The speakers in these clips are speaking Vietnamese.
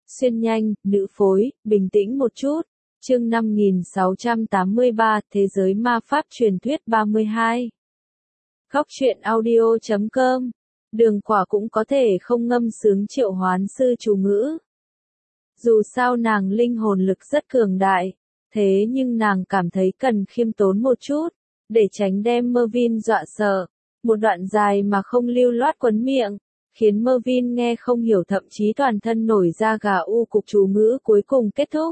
Xuyên nhanh, nữ phối, bình tĩnh một chút. Chương 5683, Thế giới ma pháp truyền thuyết 32. Góc truyện audio.com. Đường Quả cũng có thể không ngâm sướng triệu hoán sư chú ngữ. Dù sao nàng linh hồn lực rất cường đại, thế nhưng nàng cảm thấy cần khiêm tốn một chút, để tránh đem Mervyn dọa sợ. Một đoạn dài mà không lưu loát quấn miệng, khiến Mervyn nghe không hiểu, thậm chí toàn thân nổi da gà. Cục chú ngữ cuối cùng kết thúc.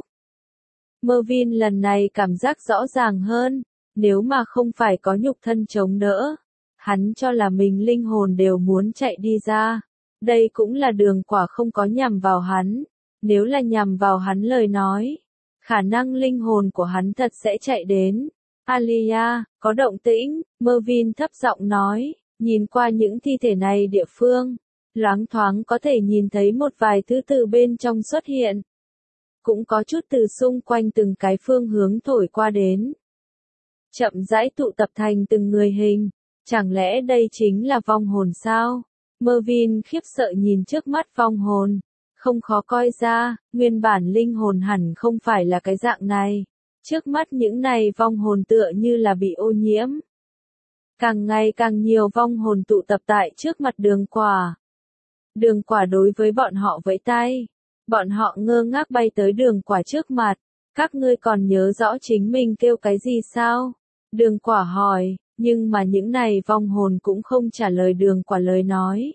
Mervyn lần này cảm giác rõ ràng hơn, nếu mà không phải có nhục thân chống đỡ, hắn cho là mình linh hồn đều muốn chạy đi ra. Đây cũng là Đường Quả không có nhằm vào hắn, nếu là nhằm vào hắn lời nói, khả năng linh hồn của hắn thật sẽ chạy đến. Alia, có động tĩnh, Mervyn thấp giọng nói, nhìn qua những thi thể này địa phương, loáng thoáng có thể nhìn thấy một vài thứ từ bên trong xuất hiện. Cũng có chút từ xung quanh từng cái phương hướng thổi qua đến. Chậm rãi tụ tập thành từng người hình, chẳng lẽ đây chính là vong hồn sao? Mervyn khiếp sợ nhìn trước mắt vong hồn, không khó coi ra, nguyên bản linh hồn hẳn không phải là cái dạng này. Trước mắt những này vong hồn tựa như là bị ô nhiễm. Càng ngày càng nhiều vong hồn tụ tập tại trước mặt Đường Quả. Đường Quả đối với bọn họ vẫy tay. Bọn họ ngơ ngác bay tới Đường Quả trước mặt. Các ngươi còn nhớ rõ chính mình kêu cái gì sao? Đường Quả hỏi, nhưng mà những này vong hồn cũng không trả lời Đường Quả lời nói.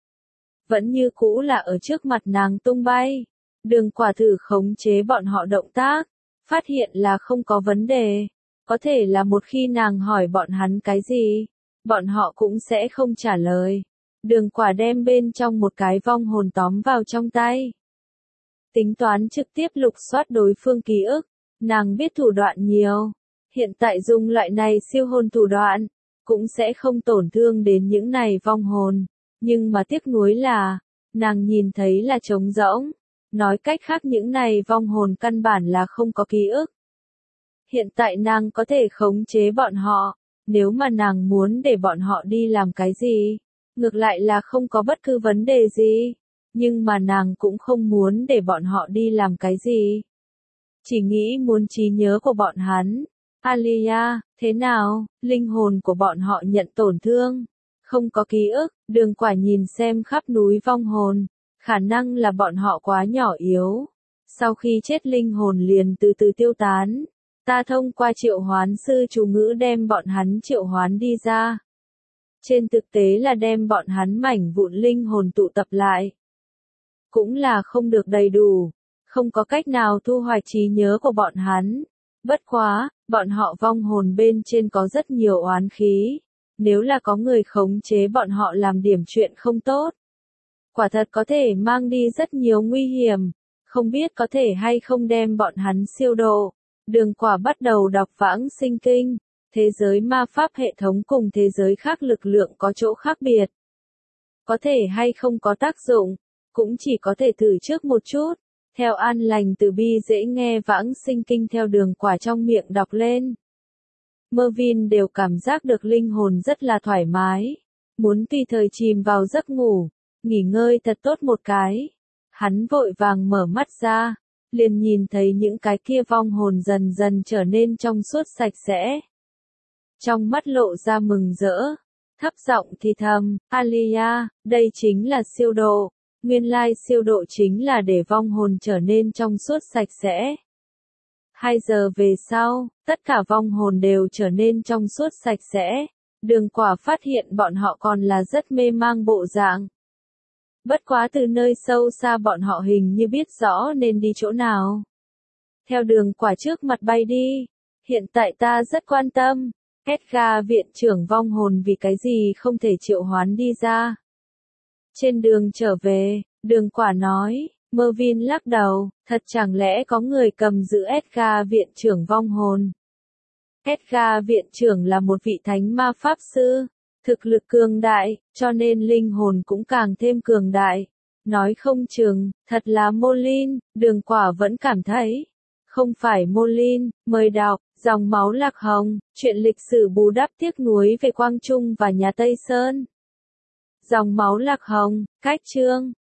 Vẫn như cũ là ở trước mặt nàng tung bay. Đường Quả thử khống chế bọn họ động tác, phát hiện là không có vấn đề. Có thể là một khi nàng hỏi bọn hắn cái gì, bọn họ cũng sẽ không trả lời. Đường Quả đem bên trong một cái vong hồn tóm vào trong tay. Tính toán trực tiếp lục soát đối phương ký ức, nàng biết thủ đoạn nhiều. Hiện tại dùng loại này siêu hồn thủ đoạn, cũng sẽ không tổn thương đến những này vong hồn. Nhưng mà tiếc nuối là, nàng nhìn thấy là trống rỗng. Nói cách khác những này vong hồn căn bản là không có ký ức. Hiện tại nàng có thể khống chế bọn họ, nếu mà nàng muốn để bọn họ đi làm cái gì, ngược lại là không có bất cứ vấn đề gì. Nhưng mà nàng cũng không muốn để bọn họ đi làm cái gì. Chỉ nghĩ muốn trí nhớ của bọn hắn. Alia, thế nào, linh hồn của bọn họ nhận tổn thương, không có ký ức. Đường Quả nhìn xem khắp núi vong hồn, khả năng là bọn họ quá nhỏ yếu. Sau khi chết linh hồn liền từ từ tiêu tán. Ta thông qua triệu hoán sư chú ngữ đem bọn hắn triệu hoán đi ra. Trên thực tế là đem bọn hắn mảnh vụn linh hồn tụ tập lại. Cũng là không được đầy đủ, không có cách nào thu hoạch trí nhớ của bọn hắn. Bất quá, bọn họ vong hồn bên trên có rất nhiều oán khí. Nếu là có người khống chế bọn họ làm điểm chuyện không tốt, quả thật có thể mang đi rất nhiều nguy hiểm. Không biết có thể hay không đem bọn hắn siêu độ. Đường Quả bắt đầu đọc Vãng Sinh Kinh. Thế giới ma pháp hệ thống cùng thế giới khác lực lượng có chỗ khác biệt. Có thể hay không có tác dụng, cũng chỉ có thể thử trước một chút. Theo an lành từ bi dễ nghe Vãng Sinh Kinh theo Đường Quả trong miệng đọc lên. Mervyn đều cảm giác được linh hồn rất là thoải mái. Muốn tùy thời chìm vào giấc ngủ, nghỉ ngơi thật tốt một cái. Hắn vội vàng mở mắt ra, liền nhìn thấy những cái kia vong hồn dần dần trở nên trong suốt sạch sẽ. Trong mắt lộ ra mừng rỡ, thấp giọng thì thầm, Alia, đây chính là siêu độ. Nguyên lai siêu độ chính là để vong hồn trở nên trong suốt sạch sẽ. 2 giờ về sau, tất cả vong hồn đều trở nên trong suốt sạch sẽ. Đường Quả phát hiện bọn họ còn là rất mê mang bộ dạng. Bất quá từ nơi sâu xa bọn họ hình như biết rõ nên đi chỗ nào. Theo Đường Quả trước mặt bay đi. Hiện tại ta rất quan tâm. Edgar viện trưởng vong hồn vì cái gì không thể triệu hoán đi ra. Trên đường trở về, Đường Quả nói, Mervyn lắc đầu, thật chẳng lẽ có người cầm giữ Edgar viện trưởng vong hồn. Edgar viện trưởng là một vị thánh ma pháp sư, thực lực cường đại, cho nên linh hồn cũng càng thêm cường đại. Nói không chừng, thật là Molin, Đường Quả vẫn cảm thấy. Không phải Molin, mời đọc, Dòng máu lạc hồng, chuyện lịch sử bù đắp tiếc nuối về Quang Trung và nhà Tây Sơn. Dòng máu lạc hồng, cách chương.